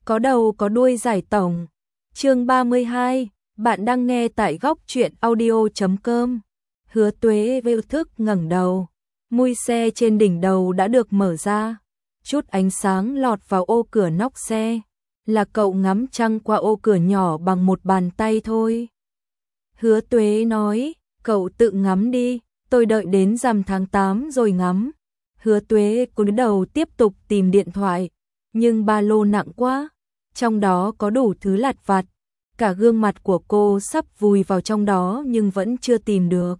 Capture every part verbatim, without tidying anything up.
Có đầu có đuôi giải tổng. Chương ba mươi hai, bạn đang nghe tại góc truyện audio chấm com. Hứa Tuế vô thức ngẩng đầu, mui xe trên đỉnh đầu đã được mở ra, chút ánh sáng lọt vào ô cửa nóc xe, là cậu ngắm trăng qua ô cửa nhỏ bằng một bàn tay thôi. Hứa Tuế nói, cậu tự ngắm đi, tôi đợi đến rằm tháng tám rồi ngắm. Hứa Tuế cúi đầu tiếp tục tìm điện thoại, nhưng ba lô nặng quá, trong đó có đủ thứ lặt vặt, cả gương mặt của cô sắp vùi vào trong đó nhưng vẫn chưa tìm được.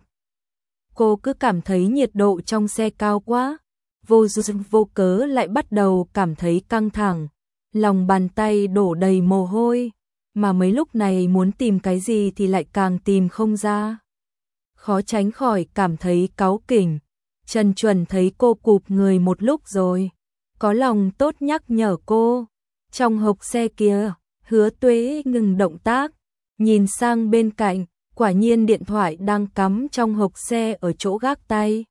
Cô cứ cảm thấy nhiệt độ trong xe cao quá, vô duyên vô cớ lại bắt đầu cảm thấy căng thẳng, lòng bàn tay đổ đầy mồ hôi, mà mấy lúc này muốn tìm cái gì thì lại càng tìm không ra. Khó tránh khỏi cảm thấy cáu kỉnh. Trần Chuẩn thấy cô cụp người một lúc rồi, có lòng tốt nhắc nhở cô. Trong hộc xe kia, Hứa Tuế ngừng động tác, nhìn sang bên cạnh, quả nhiên điện thoại đang cắm trong hộc xe ở chỗ gác tay.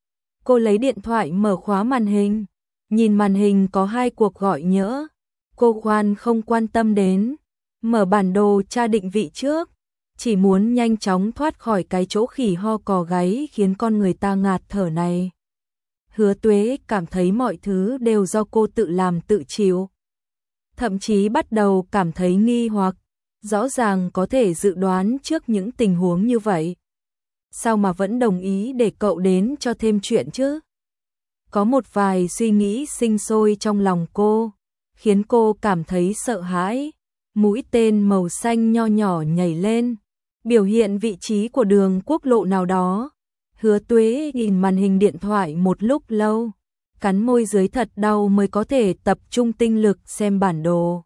Cô lấy điện thoại mở khóa màn hình, nhìn màn hình có hai cuộc gọi nhỡ. Cô khoan không quan tâm đến, mở bản đồ tra định vị trước, chỉ muốn nhanh chóng thoát khỏi cái chỗ khỉ ho cò gáy khiến con người ta ngạt thở này. Hứa Tuế cảm thấy mọi thứ đều do cô tự làm tự chịu. Thậm chí bắt đầu cảm thấy nghi hoặc, rõ ràng có thể dự đoán trước những tình huống như vậy. Sao mà vẫn đồng ý để cậu đến cho thêm chuyện chứ? Có một vài suy nghĩ sinh sôi trong lòng cô, khiến cô cảm thấy sợ hãi. Mũi tên màu xanh nho nhỏ nhảy lên, biểu hiện vị trí của đường quốc lộ nào đó. Hứa Tuế nhìn màn hình điện thoại một lúc lâu, cắn môi dưới thật đau mới có thể tập trung tinh lực xem bản đồ.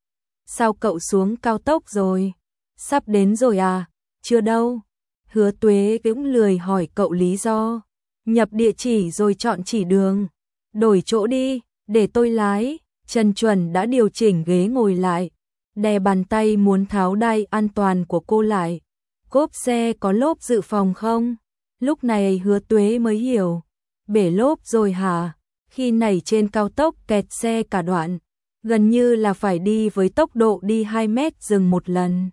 Sao cậu xuống cao tốc rồi? Sắp đến rồi à? Chưa đâu. Hứa Tuế cũng lười hỏi cậu lý do. Nhập địa chỉ rồi chọn chỉ đường. Đổi chỗ đi, để tôi lái. Trần Chuẩn đã điều chỉnh ghế ngồi lại, đè bàn tay muốn tháo đai an toàn của cô lại. Cốp xe có lốp dự phòng không? Lúc này Hứa Tuế mới hiểu. Bể lốp rồi hả? Khi nảy trên cao tốc kẹt xe cả đoạn, gần như là phải đi với tốc độ đi hai mét dừng một lần.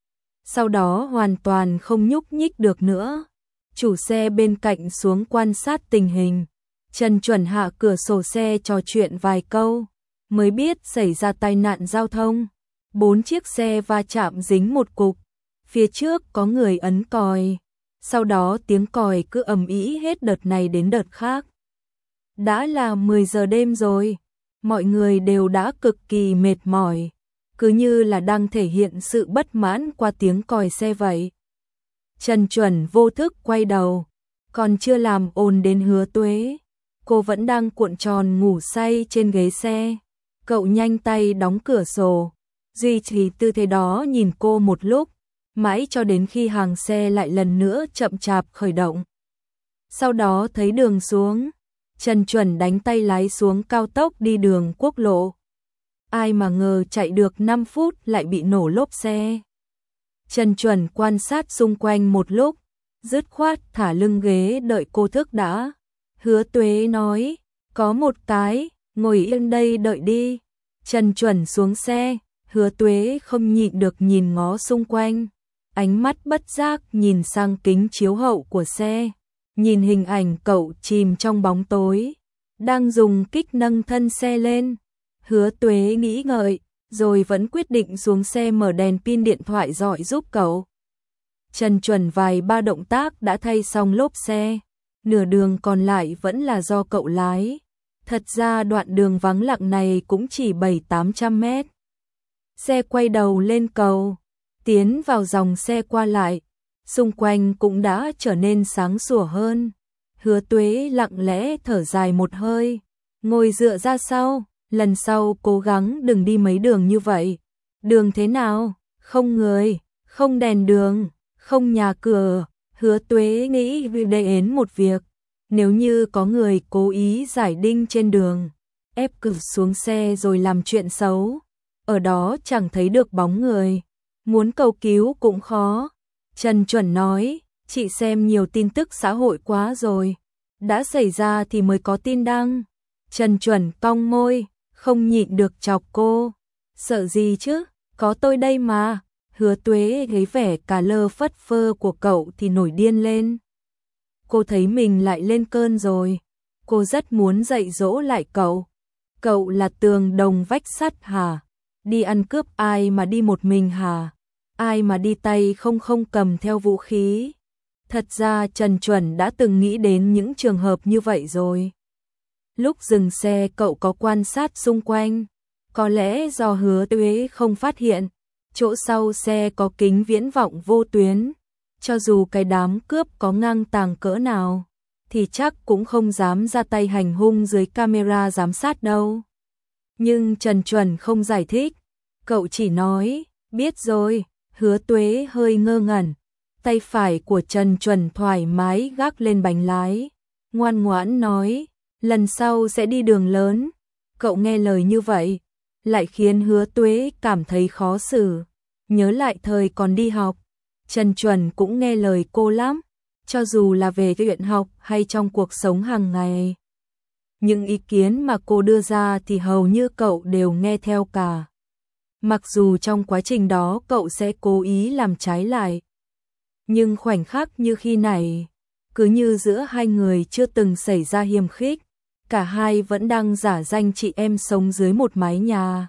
Sau đó hoàn toàn không nhúc nhích được nữa. Chủ xe bên cạnh xuống quan sát tình hình. Trần Chuẩn hạ cửa sổ xe trò chuyện vài câu, mới biết xảy ra tai nạn giao thông. Bốn chiếc xe va chạm dính một cục. Phía trước có người ấn còi. Sau đó tiếng còi cứ ầm ĩ hết đợt này đến đợt khác. Đã là mười giờ đêm rồi, mọi người đều đã cực kỳ mệt mỏi, cứ như là đang thể hiện sự bất mãn qua tiếng còi xe vậy. Trần Chuẩn vô thức quay đầu, còn chưa làm ồn đến Hứa Tuế, cô vẫn đang cuộn tròn ngủ say trên ghế xe. Cậu nhanh tay đóng cửa sổ, duy trì tư thế đó nhìn cô một lúc, mãi cho đến khi hàng xe lại lần nữa chậm chạp khởi động. Sau đó thấy đường xuống, Trần Chuẩn đánh tay lái xuống cao tốc đi đường quốc lộ. Ai mà ngờ chạy được năm phút lại bị nổ lốp xe. Trần Chuẩn quan sát xung quanh một lúc, dứt khoát thả lưng ghế đợi cô thức đã. Hứa Tuế nói, có một cái, ngồi yên đây đợi đi. Trần Chuẩn xuống xe, Hứa Tuế không nhịn được nhìn ngó xung quanh, ánh mắt bất giác nhìn sang kính chiếu hậu của xe. Nhìn hình ảnh cậu chìm trong bóng tối, đang dùng kích nâng thân xe lên. Hứa Tuế nghĩ ngợi, rồi vẫn quyết định xuống xe mở đèn pin điện thoại dọi giúp cậu. Trần Chuẩn vài ba động tác đã thay xong lốp xe, nửa đường còn lại vẫn là do cậu lái. Thật ra đoạn đường vắng lặng này cũng chỉ bảy tám trăm mét. Xe quay đầu lên cầu, tiến vào dòng xe qua lại. Xung quanh cũng đã trở nên sáng sủa hơn. Hứa Tuế lặng lẽ thở dài một hơi, ngồi dựa ra sau, lần sau cố gắng đừng đi mấy đường như vậy. Đường thế nào? Không người, không đèn đường, không nhà cửa. Hứa Tuế nghĩ đến một việc, nếu như có người cố ý giải đinh trên đường, ép cực xuống xe rồi làm chuyện xấu, ở đó chẳng thấy được bóng người, muốn cầu cứu cũng khó. Trần Chuẩn nói, chị xem nhiều tin tức xã hội quá rồi, đã xảy ra thì mới có tin đăng. Trần Chuẩn cong môi, không nhịn được chọc cô. Sợ gì chứ, có tôi đây mà. Hứa Tuế thấy vẻ cà lơ phất phơ của cậu thì nổi điên lên. Cô thấy mình lại lên cơn rồi. Cô rất muốn dạy dỗ lại cậu. Cậu là tường đồng vách sắt hả? Đi ăn cướp ai mà đi một mình hả? Ai mà đi tay không không cầm theo vũ khí? Thật ra Trần Chuẩn đã từng nghĩ đến những trường hợp như vậy rồi. Lúc dừng xe cậu có quan sát xung quanh. Có lẽ do Hứa Tuế không phát hiện, chỗ sau xe có kính viễn vọng vô tuyến. Cho dù cái đám cướp có ngang tàng cỡ nào, thì chắc cũng không dám ra tay hành hung dưới camera giám sát đâu. Nhưng Trần Chuẩn không giải thích, cậu chỉ nói, biết rồi. Hứa Tuế hơi ngơ ngẩn, tay phải của Trần Chuẩn thoải mái gác lên bánh lái, ngoan ngoãn nói, lần sau sẽ đi đường lớn. Cậu nghe lời như vậy, lại khiến Hứa Tuế cảm thấy khó xử. Nhớ lại thời còn đi học, Trần Chuẩn cũng nghe lời cô lắm, cho dù là về chuyện học hay trong cuộc sống hàng ngày. Những ý kiến mà cô đưa ra thì hầu như cậu đều nghe theo cả. Mặc dù trong quá trình đó cậu sẽ cố ý làm trái lại. Nhưng khoảnh khắc như khi này, cứ như giữa hai người chưa từng xảy ra hiềm khích, cả hai vẫn đang giả danh chị em sống dưới một mái nhà.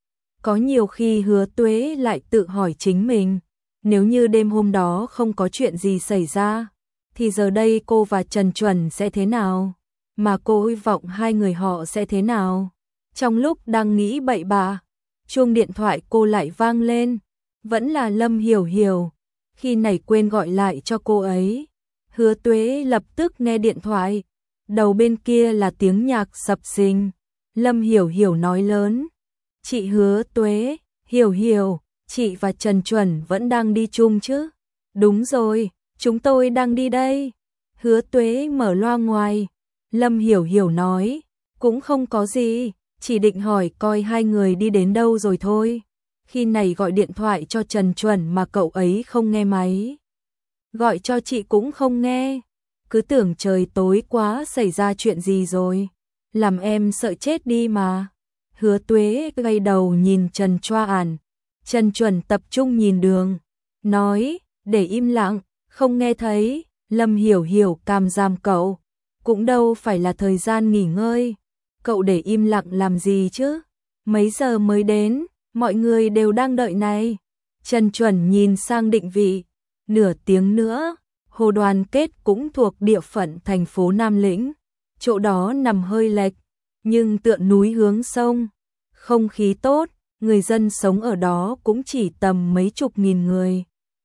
Có nhiều khi Hứa Tuế lại tự hỏi chính mình, nếu như đêm hôm đó không có chuyện gì xảy ra, thì giờ đây cô và Trần Chuẩn sẽ thế nào? Mà cô hy vọng hai người họ sẽ thế nào? Trong lúc đang nghĩ bậy bạ, chuông điện thoại cô lại vang lên, vẫn là Lâm Hiểu Hiểu. Khi này quên gọi lại cho cô ấy, Hứa Tuế lập tức nghe điện thoại, đầu bên kia là tiếng nhạc sập sình. Lâm Hiểu Hiểu nói lớn, chị Hứa Tuế, Hiểu Hiểu, chị và Trần Chuẩn vẫn đang đi chung chứ? Đúng rồi, chúng tôi đang đi đây. Hứa Tuế mở loa ngoài, Lâm Hiểu Hiểu nói, cũng không có gì, chỉ định hỏi coi hai người đi đến đâu rồi thôi. Khi này gọi điện thoại cho Trần Chuẩn mà cậu ấy không nghe máy. Gọi cho chị cũng không nghe. Cứ tưởng trời tối quá xảy ra chuyện gì rồi. Làm em sợ chết đi mà. Hứa Tuế gay đầu nhìn Trần Choa Ản. Trần Chuẩn tập trung nhìn đường. Nói, để im lặng, không nghe thấy. Lâm Hiểu Hiểu càm giam cậu. Cũng đâu phải là thời gian nghỉ ngơi. Cậu để im lặng làm gì chứ? Mấy giờ mới đến? Mọi người đều đang đợi này. Trần Chuẩn nhìn sang định vị. Nửa tiếng nữa, Hồ Đoàn Kết cũng thuộc địa phận thành phố Nam Lĩnh. Chỗ đó nằm hơi lệch, nhưng tựa núi hướng sông. Không khí tốt, người dân sống ở đó cũng chỉ tầm mấy chục nghìn người.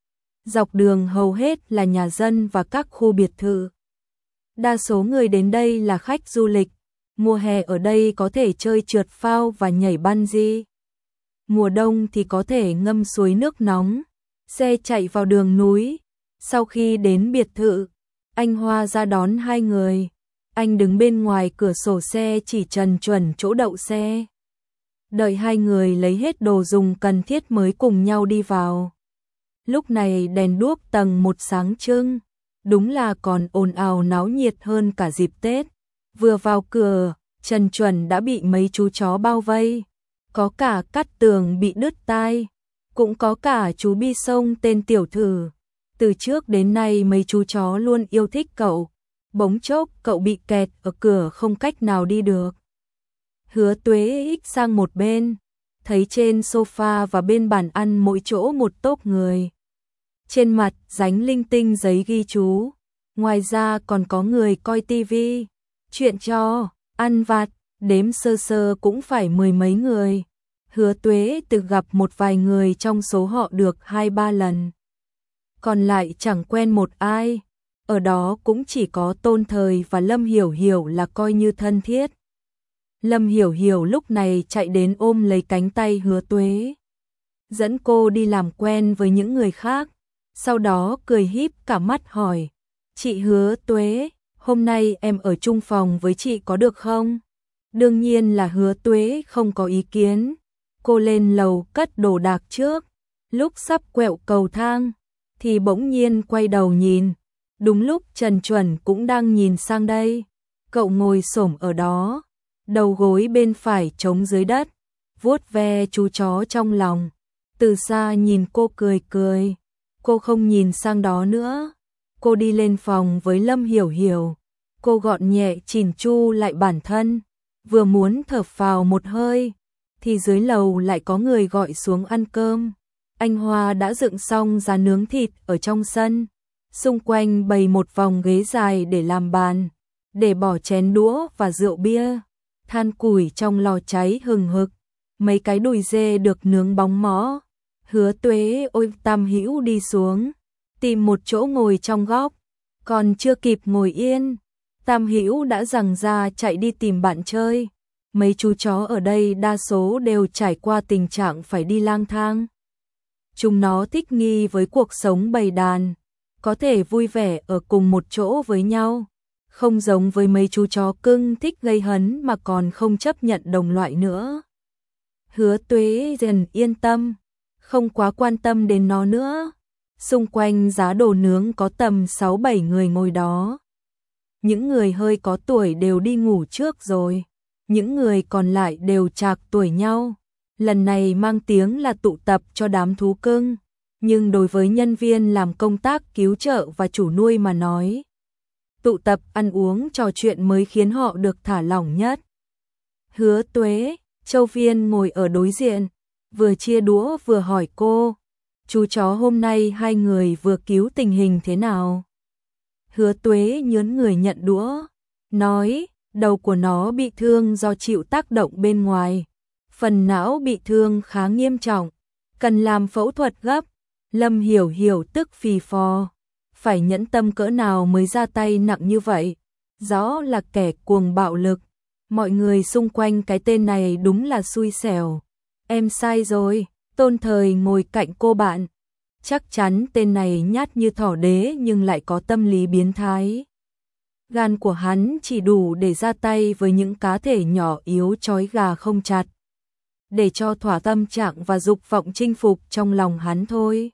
Dọc đường hầu hết là nhà dân và các khu biệt thự. Đa số người đến đây là khách du lịch. Mùa hè ở đây có thể chơi trượt phao và nhảy bungee. Mùa đông thì có thể ngâm suối nước nóng, xe chạy vào đường núi. Sau khi đến biệt thự, anh Hoa ra đón hai người. Anh đứng bên ngoài cửa sổ xe chỉ Trần Chuẩn chỗ đậu xe. Đợi hai người lấy hết đồ dùng cần thiết mới cùng nhau đi vào. Lúc này đèn đuốc tầng một sáng trưng, đúng là còn ồn ào náo nhiệt hơn cả dịp Tết. Vừa vào cửa, Trần Chuẩn đã bị mấy chú chó bao vây. Có cả Cát Tường bị đứt tai, cũng có cả chú Bi Sông tên Tiểu Thử. Từ trước đến nay mấy chú chó luôn yêu thích cậu. Bỗng chốc cậu bị kẹt ở cửa không cách nào đi được. Hứa Tuế ích sang một bên, thấy trên sofa và bên bàn ăn mỗi chỗ một tốp người. Trên mặt dánh linh tinh giấy ghi chú. Ngoài ra còn có người coi tivi, chuyện trò, ăn vặt, đếm sơ sơ cũng phải mười mấy người. Hứa Tuế từng gặp một vài người trong số họ được hai ba lần. Còn lại chẳng quen một ai. Ở đó cũng chỉ có Tôn Thời và Lâm Hiểu Hiểu là coi như thân thiết. Lâm Hiểu Hiểu lúc này chạy đến ôm lấy cánh tay Hứa Tuế, dẫn cô đi làm quen với những người khác. Sau đó cười híp cả mắt hỏi, chị Hứa Tuế, hôm nay em ở chung phòng với chị có được không? Đương nhiên là Hứa Tuế không có ý kiến. Cô lên lầu cất đồ đạc trước. Lúc sắp quẹo cầu thang, thì bỗng nhiên quay đầu nhìn. Đúng lúc Trần Chuẩn cũng đang nhìn sang đây. Cậu ngồi xổm ở đó, đầu gối bên phải chống dưới đất, vuốt ve chú chó trong lòng. Từ xa nhìn cô cười cười, cô không nhìn sang đó nữa. Cô đi lên phòng với Lâm Hiểu Hiểu, cô gọn nhẹ chỉn chu lại bản thân, vừa muốn thở phào một hơi, thì dưới lầu lại có người gọi xuống ăn cơm. Anh Hoa đã dựng xong giá nướng thịt ở trong sân, xung quanh bày một vòng ghế dài để làm bàn, để bỏ chén đũa và rượu bia. Than củi trong lò cháy hừng hực, mấy cái đùi dê được nướng bóng mõ. Hứa Tuế ôm Tam Hữu đi xuống, tìm một chỗ ngồi trong góc, còn chưa kịp ngồi yên, Tam Hữu đã giằng ra chạy đi tìm bạn chơi. Mấy chú chó ở đây đa số đều trải qua tình trạng phải đi lang thang. Chúng nó thích nghi với cuộc sống bầy đàn, có thể vui vẻ ở cùng một chỗ với nhau, không giống với mấy chú chó cưng thích gây hấn mà còn không chấp nhận đồng loại nữa. Hứa Tuế dần yên tâm, không quá quan tâm đến nó nữa. Xung quanh giá đồ nướng có tầm sáu bảy người ngồi đó. Những người hơi có tuổi đều đi ngủ trước rồi, những người còn lại đều trạc tuổi nhau. Lần này mang tiếng là tụ tập cho đám thú cưng, nhưng đối với nhân viên làm công tác cứu trợ và chủ nuôi mà nói, tụ tập ăn uống trò chuyện mới khiến họ được thả lỏng nhất. Hứa Tuế, Châu Viên ngồi ở đối diện, vừa chia đũa vừa hỏi cô, chú chó hôm nay hai người vừa cứu tình hình thế nào? Hứa Tuế nhớn người nhận đũa, nói, đầu của nó bị thương do chịu tác động bên ngoài, phần não bị thương khá nghiêm trọng, cần làm phẫu thuật gấp. Lâm Hiểu Hiểu tức phì phò, phải nhẫn tâm cỡ nào mới ra tay nặng như vậy, rõ là kẻ cuồng bạo lực. Mọi người xung quanh cái tên này đúng là xui xẻo. Em sai rồi, Tôn Thời ngồi cạnh cô bạn. Chắc chắn tên này nhát như thỏ đế nhưng lại có tâm lý biến thái. Gan của hắn chỉ đủ để ra tay với những cá thể nhỏ yếu trói gà không chặt, để cho thỏa tâm trạng và dục vọng chinh phục trong lòng hắn thôi.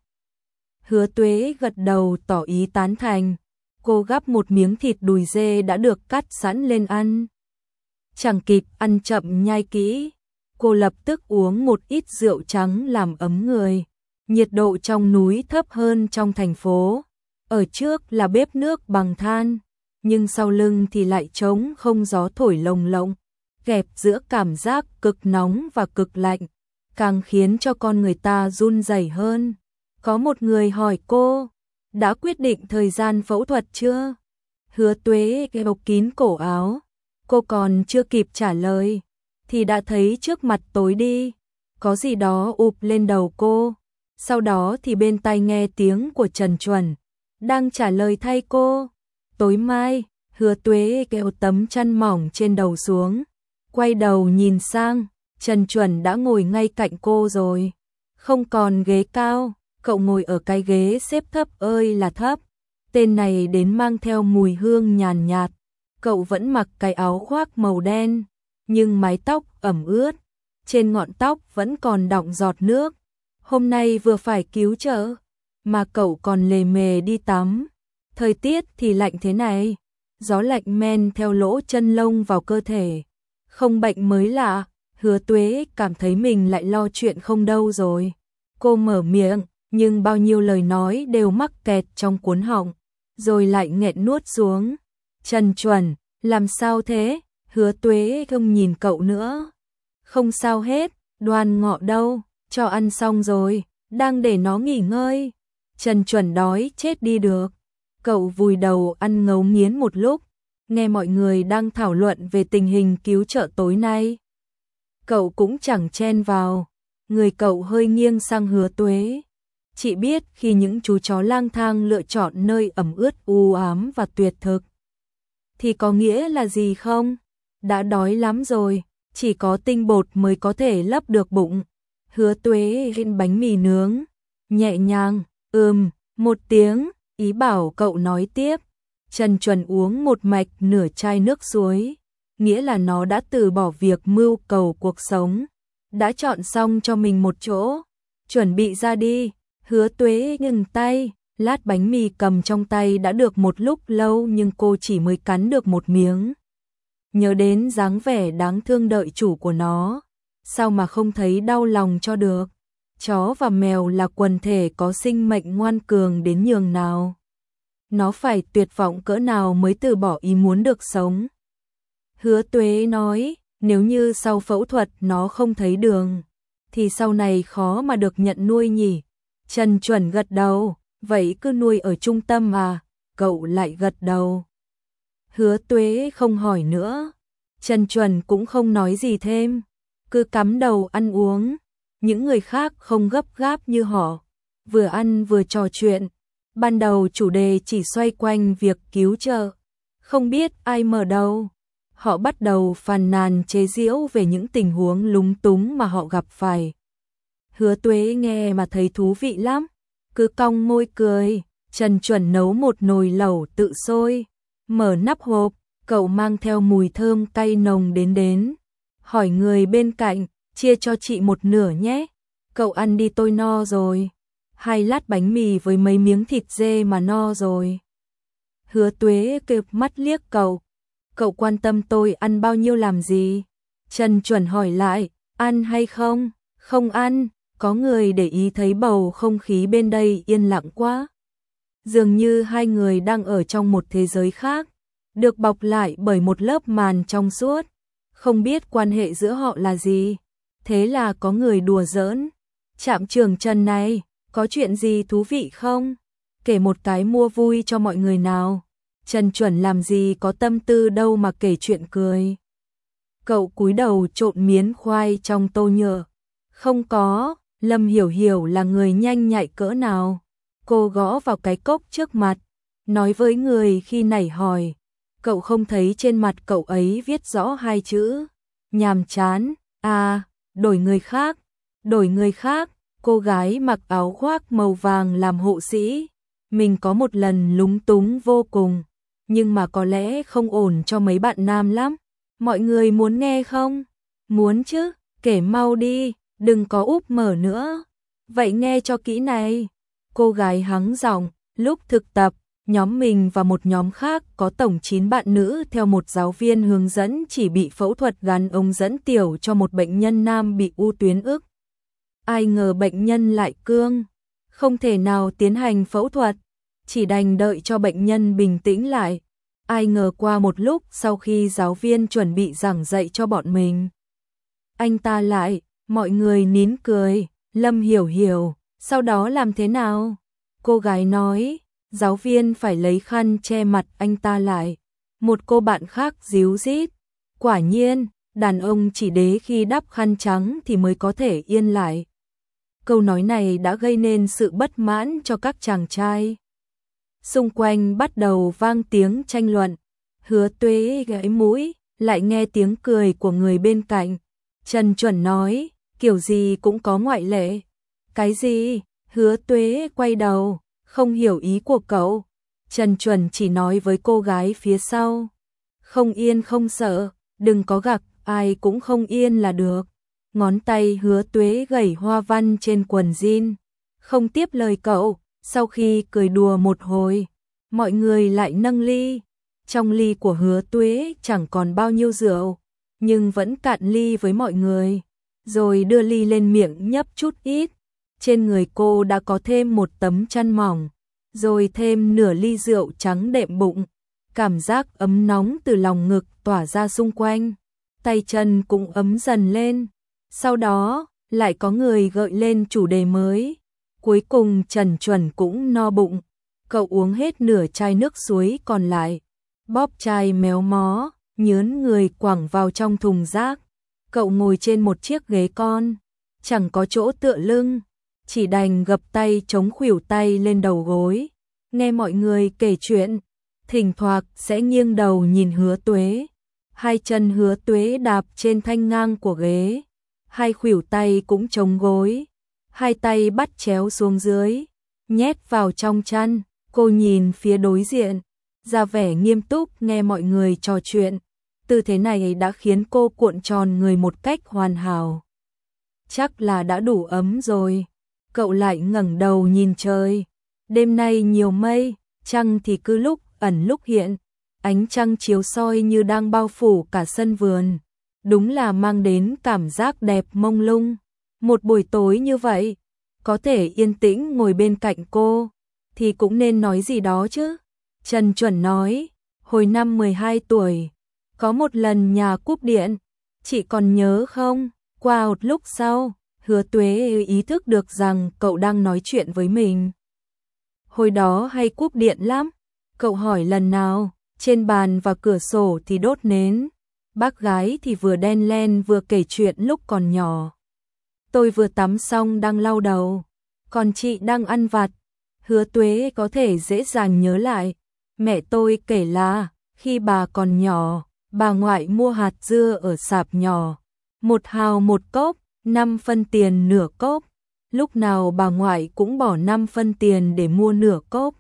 Hứa Tuế gật đầu tỏ ý tán thành. Cô gắp một miếng thịt đùi dê đã được cắt sẵn lên ăn. Chẳng kịp ăn chậm nhai kỹ, cô lập tức uống một ít rượu trắng làm ấm người. Nhiệt độ trong núi thấp hơn trong thành phố. Ở trước là bếp nước bằng than, nhưng sau lưng thì lại trống không, gió thổi lồng lộng, kẹp giữa cảm giác cực nóng và cực lạnh, càng khiến cho con người ta run rẩy hơn. Có một người hỏi cô, đã quyết định thời gian phẫu thuật chưa? Hứa Tuế kéo kín cổ áo, cô còn chưa kịp trả lời, thì đã thấy trước mặt tối đi, có gì đó ụp lên đầu cô. Sau đó thì bên tai nghe tiếng của Trần Chuẩn, đang trả lời thay cô. Tối mai, Hứa Tuế kéo tấm chăn mỏng trên đầu xuống, quay đầu nhìn sang, Trần Chuẩn đã ngồi ngay cạnh cô rồi. Không còn ghế cao, cậu ngồi ở cái ghế xếp thấp ơi là thấp. Tên này đến mang theo mùi hương nhàn nhạt. Cậu vẫn mặc cái áo khoác màu đen, nhưng mái tóc ẩm ướt, trên ngọn tóc vẫn còn đọng giọt nước. Hôm nay vừa phải cứu trợ, mà cậu còn lề mề đi tắm. Thời tiết thì lạnh thế này, gió lạnh men theo lỗ chân lông vào cơ thể. Không bệnh mới lạ. Hứa Tuế cảm thấy mình lại lo chuyện không đâu rồi. Cô mở miệng, nhưng bao nhiêu lời nói đều mắc kẹt trong cuốn họng, rồi lại nghẹn nuốt xuống. Trần Chuẩn, làm sao thế? Hứa Tuế không nhìn cậu nữa. Không sao hết, Đoan Ngọ đâu, cho ăn xong rồi, đang để nó nghỉ ngơi. Trần Chuẩn đói chết đi được. Cậu vùi đầu ăn ngấu nghiến một lúc, nghe mọi người đang thảo luận về tình hình cứu trợ tối nay. Cậu cũng chẳng chen vào, người cậu hơi nghiêng sang Hứa Tuế. Chị biết khi những chú chó lang thang lựa chọn nơi ẩm ướt u ám và tuyệt thực, thì có nghĩa là gì không? Đã đói lắm rồi, chỉ có tinh bột mới có thể lấp được bụng. Hứa Tuế gặm bánh mì nướng, nhẹ nhàng, ừm, một tiếng, ý bảo cậu nói tiếp. Trần Chuẩn uống một mạch nửa chai nước suối, nghĩa là nó đã từ bỏ việc mưu cầu cuộc sống, đã chọn xong cho mình một chỗ, chuẩn bị ra đi. Hứa Tuế ngừng tay, lát bánh mì cầm trong tay đã được một lúc lâu nhưng cô chỉ mới cắn được một miếng. Nhớ đến dáng vẻ đáng thương đợi chủ của nó, sao mà không thấy đau lòng cho được. Chó và mèo là quần thể có sinh mệnh ngoan cường đến nhường nào. Nó phải tuyệt vọng cỡ nào mới từ bỏ ý muốn được sống. Hứa Tuế nói, nếu như sau phẫu thuật nó không thấy đường, thì sau này khó mà được nhận nuôi nhỉ. Trần Chuẩn gật đầu, vậy cứ nuôi ở trung tâm à, cậu lại gật đầu. Hứa Tuế không hỏi nữa, Trần Chuẩn cũng không nói gì thêm, cứ cắm đầu ăn uống. Những người khác không gấp gáp như họ, vừa ăn vừa trò chuyện. Ban đầu chủ đề chỉ xoay quanh việc cứu trợ, không biết ai mở đầu. Họ bắt đầu phàn nàn chế giễu về những tình huống lúng túng mà họ gặp phải. Hứa Tuế nghe mà thấy thú vị lắm, cứ cong môi cười. Trần Chuẩn nấu một nồi lẩu tự sôi, mở nắp hộp, cậu mang theo mùi thơm cay nồng đến đến. Hỏi người bên cạnh, chia cho chị một nửa nhé, cậu ăn đi tôi no rồi. Hai lát bánh mì với mấy miếng thịt dê mà no rồi. Hứa Tuế kịp mắt liếc cậu, cậu quan tâm tôi ăn bao nhiêu làm gì? Trần Chuẩn hỏi lại, ăn hay không? Không ăn. Có người để ý thấy bầu không khí bên đây yên lặng quá. Dường như hai người đang ở trong một thế giới khác, được bọc lại bởi một lớp màn trong suốt. Không biết quan hệ giữa họ là gì. Thế là có người đùa giỡn, Trạm trưởng Trần này, có chuyện gì thú vị không? Kể một cái mua vui cho mọi người nào. Trần Chuẩn làm gì có tâm tư đâu mà kể chuyện cười. Cậu cúi đầu trộn miến khoai trong tô nhựa. Không có. Lâm Hiểu Hiểu là người nhanh nhạy cỡ nào. Cô gõ vào cái cốc trước mặt, nói với người khi nảy hỏi. Cậu không thấy trên mặt cậu ấy viết rõ hai chữ nhàm chán. À, đổi người khác. Đổi người khác. Cô gái mặc áo khoác màu vàng làm hộ sĩ. Mình có một lần lúng túng vô cùng, nhưng mà có lẽ không ổn cho mấy bạn nam lắm. Mọi người muốn nghe không? Muốn chứ, kể mau đi, đừng có úp mở nữa. Vậy nghe cho kỹ này. Cô gái hắng giọng, lúc thực tập, nhóm mình và một nhóm khác có tổng chín bạn nữ theo một giáo viên hướng dẫn chỉ bị phẫu thuật gắn ống dẫn tiểu cho một bệnh nhân nam bị u tuyến ức. Ai ngờ bệnh nhân lại cương, không thể nào tiến hành phẫu thuật, chỉ đành đợi cho bệnh nhân bình tĩnh lại. Ai ngờ qua một lúc sau khi giáo viên chuẩn bị giảng dạy cho bọn mình, anh ta lại, mọi người nín cười. Lâm Hiểu Hiểu, sau đó làm thế nào? Cô gái nói, giáo viên phải lấy khăn che mặt anh ta lại. Một cô bạn khác díu dít, quả nhiên, đàn ông chỉ đế khi đắp khăn trắng thì mới có thể yên lại. Câu nói này đã gây nên sự bất mãn cho các chàng trai. Xung quanh bắt đầu vang tiếng tranh luận. Hứa Tuế gãi mũi, lại nghe tiếng cười của người bên cạnh. Trần Chuẩn nói, kiểu gì cũng có ngoại lệ. Cái gì? Hứa Tuế quay đầu, không hiểu ý của cậu. Trần Chuẩn chỉ nói với cô gái phía sau, không yên không sợ, đừng có gặc, ai cũng không yên là được. Ngón tay Hứa Tuế gẩy hoa văn trên quần jean, không tiếp lời cậu. Sau khi cười đùa một hồi, mọi người lại nâng ly. Trong ly của Hứa Tuế chẳng còn bao nhiêu rượu, nhưng vẫn cạn ly với mọi người, rồi đưa ly lên miệng nhấp chút ít. Trên người cô đã có thêm một tấm chăn mỏng, rồi thêm nửa ly rượu trắng đệm bụng. Cảm giác ấm nóng từ lòng ngực tỏa ra xung quanh, tay chân cũng ấm dần lên. Sau đó, lại có người gợi lên chủ đề mới. Cuối cùng Trần Chuẩn cũng no bụng, cậu uống hết nửa chai nước suối còn lại, bóp chai méo mó, nhớn người quẳng vào trong thùng rác. Cậu ngồi trên một chiếc ghế con, chẳng có chỗ tựa lưng, chỉ đành gập tay chống khuỷu tay lên đầu gối, nghe mọi người kể chuyện, thỉnh thoảng sẽ nghiêng đầu nhìn Hứa Tuế. Hai chân Hứa Tuế đạp trên thanh ngang của ghế, hai khuỷu tay cũng chống gối, hai tay bắt chéo xuống dưới, nhét vào trong chăn. Cô nhìn phía đối diện, ra vẻ nghiêm túc nghe mọi người trò chuyện. Tư thế này đã khiến cô cuộn tròn người một cách hoàn hảo. Chắc là đã đủ ấm rồi. Cậu lại ngẩng đầu nhìn trời. Đêm nay nhiều mây, trăng thì cứ lúc ẩn lúc hiện. Ánh trăng chiếu soi như đang bao phủ cả sân vườn. đúng là mang đến cảm giác đẹp mông lung. Một buổi tối như vậy, có thể yên tĩnh ngồi bên cạnh cô, thì cũng nên nói gì đó chứ. Trần Chuẩn nói, hồi năm mười hai tuổi, có một lần nhà cúp điện, chị còn nhớ không? Qua một lúc sau, Hứa Tuế ý thức được rằng cậu đang nói chuyện với mình. Hồi đó hay cúp điện lắm, cậu hỏi lần nào, trên bàn và cửa sổ thì đốt nến, bác gái thì vừa đen len vừa kể chuyện lúc còn nhỏ. Tôi vừa tắm xong đang lau đầu, còn chị đang ăn vặt. Hứa Tuế có thể dễ dàng nhớ lại, mẹ tôi kể là, khi bà còn nhỏ, bà ngoại mua hạt dưa ở sạp nhỏ, một hào một cốc, năm phân tiền nửa cốc. Lúc nào bà ngoại cũng bỏ năm phân tiền để mua nửa cốc.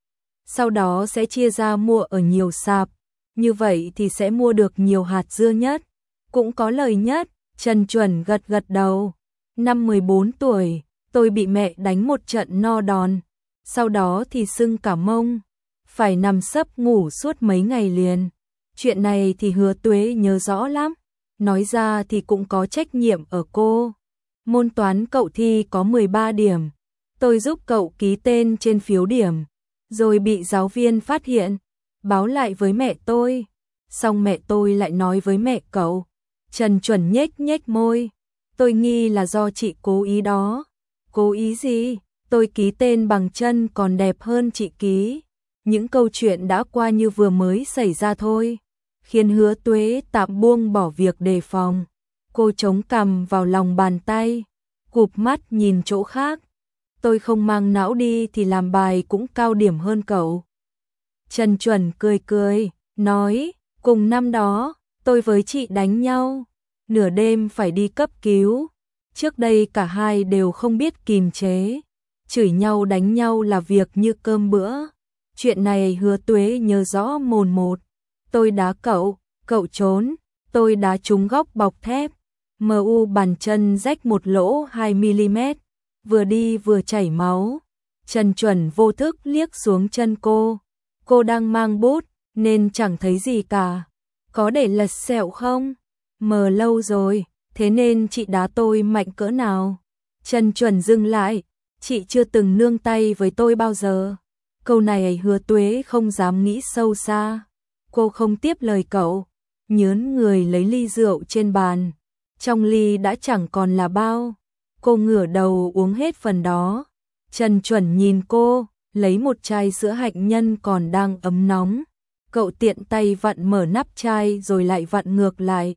Sau đó sẽ chia ra mua ở nhiều sạp, như vậy thì sẽ mua được nhiều hạt dưa nhất, cũng có lời nhất. Trần Chuẩn gật gật đầu. Năm mười bốn tuổi, tôi bị mẹ đánh một trận no đòn, sau đó thì sưng cả mông, phải nằm sấp ngủ suốt mấy ngày liền. Chuyện này thì Hứa Tuế nhớ rõ lắm, nói ra thì cũng có trách nhiệm ở cô. Môn toán cậu thi có mười ba điểm, tôi giúp cậu ký tên trên phiếu điểm, rồi bị giáo viên phát hiện, báo lại với mẹ tôi, xong mẹ tôi lại nói với mẹ cậu. Trần Chuẩn nhếch nhếch môi, tôi nghi là do chị cố ý đó. Cố ý gì? Tôi ký tên bằng chân còn đẹp hơn chị ký. Những câu chuyện đã qua như vừa mới xảy ra thôi, khiến Hứa Tuế tạm buông bỏ việc đề phòng. Cô chống cằm vào lòng bàn tay, cụp mắt nhìn chỗ khác. Tôi không mang não đi thì làm bài cũng cao điểm hơn cậu. Trần Chuẩn cười cười, nói, cùng năm đó, tôi với chị đánh nhau, nửa đêm phải đi cấp cứu. Trước đây cả hai đều không biết kìm chế, chửi nhau đánh nhau là việc như cơm bữa. Chuyện này Hứa Tuế nhớ rõ mồn một. Tôi đá cậu, cậu trốn, tôi đá trúng góc bọc thép. em u bàn chân rách một lỗ hai mi li mét, vừa đi vừa chảy máu. Trần Chuẩn vô thức liếc xuống chân cô. Cô đang mang bút, nên chẳng thấy gì cả. Có để lật sẹo không? Mờ lâu rồi, thế nên chị đá tôi mạnh cỡ nào? Trần Chuẩn dừng lại, chị chưa từng nương tay với tôi bao giờ. Câu này Hứa Tuế không dám nghĩ sâu xa. Cô không tiếp lời cậu, nhớn người lấy ly rượu trên bàn. Trong ly đã chẳng còn là bao. Cô ngửa đầu uống hết phần đó. Trần Chuẩn nhìn cô, lấy một chai sữa hạnh nhân còn đang ấm nóng. Cậu tiện tay vặn mở nắp chai rồi lại vặn ngược lại,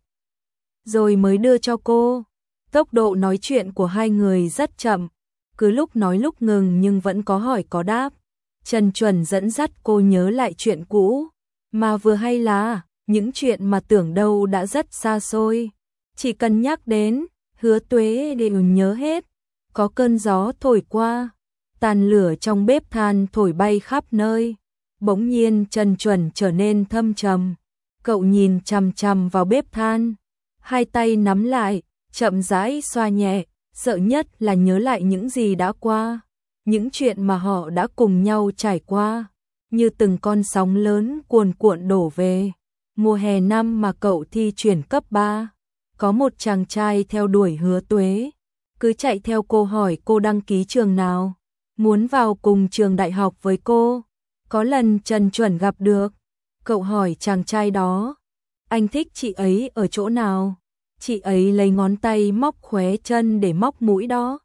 rồi mới đưa cho cô. Tốc độ nói chuyện của hai người rất chậm, cứ lúc nói lúc ngừng nhưng vẫn có hỏi có đáp. Trần Chuẩn dẫn dắt cô nhớ lại chuyện cũ, mà vừa hay là những chuyện mà tưởng đâu đã rất xa xôi. Chỉ cần nhắc đến, Hứa Tuế đều nhớ hết. Có cơn gió thổi qua, tàn lửa trong bếp than thổi bay khắp nơi. Bỗng nhiên Trần Chuẩn trở nên thâm trầm. Cậu nhìn chằm chằm vào bếp than, hai tay nắm lại, chậm rãi xoa nhẹ. Sợ nhất là nhớ lại những gì đã qua, những chuyện mà họ đã cùng nhau trải qua, như từng con sóng lớn cuồn cuộn đổ về. Mùa hè năm mà cậu thi chuyển cấp ba, có một chàng trai theo đuổi Hứa Tuế, cứ chạy theo cô hỏi cô đăng ký trường nào, muốn vào cùng trường đại học với cô. Có lần Trần Chuẩn gặp được, cậu hỏi chàng trai đó, anh thích chị ấy ở chỗ nào? Chị ấy lấy ngón tay móc khóe chân để móc mũi đó.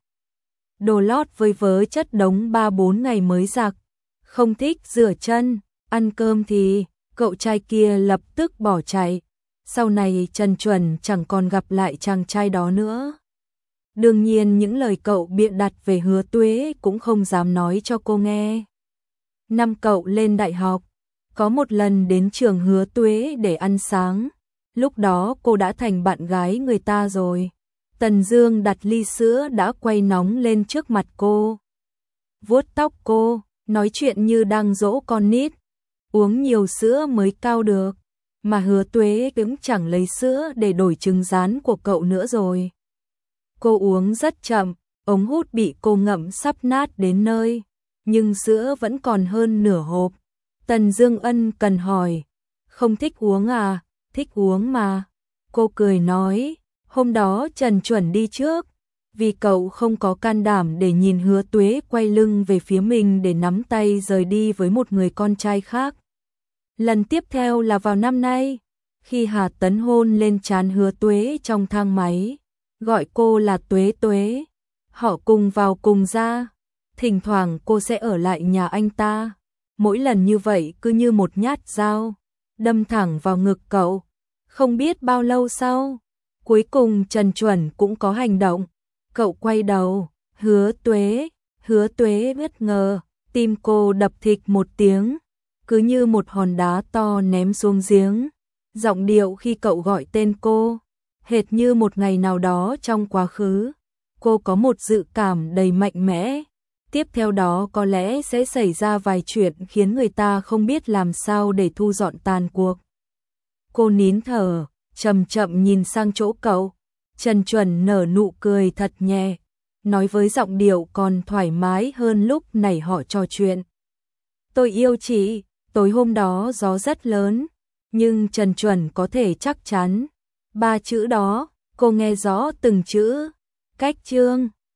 Đồ lót vơi vớ chất đống ba bốn ngày mới giặt, không thích rửa chân, ăn cơm thì cậu trai kia lập tức bỏ chạy. Sau này Trần Chuẩn chẳng còn gặp lại chàng trai đó nữa. Đương nhiên những lời cậu bịa đặt về Hứa Tuế cũng không dám nói cho cô nghe. Năm cậu lên đại học, có một lần đến trường Hứa Tuế để ăn sáng. Lúc đó cô đã thành bạn gái người ta rồi. Tần Dương đặt ly sữa đã quay nóng lên trước mặt cô, vuốt tóc cô, nói chuyện như đang dỗ con nít. Uống nhiều sữa mới cao được, mà Hứa Tuế cũng chẳng lấy sữa để đổi trứng rán của cậu nữa rồi. Cô uống rất chậm, ống hút bị cô ngậm sắp nát đến nơi, nhưng sữa vẫn còn hơn nửa hộp. Tần Dương ân cần hỏi, không thích uống à? Thích uống mà. Cô cười nói, hôm đó Trần Chuẩn đi trước, vì cậu không có can đảm để nhìn Hứa Tuế quay lưng về phía mình để nắm tay rời đi với một người con trai khác. Lần tiếp theo là vào năm nay, khi Hà Tấn hôn lên trán Hứa Tuế trong thang máy, gọi cô là Tuế Tuế. Họ cùng vào cùng ra, thỉnh thoảng cô sẽ ở lại nhà anh ta. Mỗi lần như vậy cứ như một nhát dao, đâm thẳng vào ngực cậu. Không biết bao lâu sau, cuối cùng Trần Chuẩn cũng có hành động. Cậu quay đầu, Hứa Tuế, Hứa Tuế bất ngờ, tim cô đập thịch một tiếng, cứ như một hòn đá to ném xuống giếng. Giọng điệu khi cậu gọi tên cô, hệt như một ngày nào đó trong quá khứ. Cô có một dự cảm đầy mạnh mẽ. Tiếp theo đó có lẽ sẽ xảy ra vài chuyện khiến người ta không biết làm sao để thu dọn tàn cuộc. Cô nín thở, chậm chậm nhìn sang chỗ cậu. Trần Chuẩn nở nụ cười thật nhẹ, nói với giọng điệu còn thoải mái hơn lúc nãy họ trò chuyện. Tôi yêu chị, tối hôm đó gió rất lớn, nhưng Trần Chuẩn có thể chắc chắn. Ba chữ đó, cô nghe rõ từng chữ. Cách chương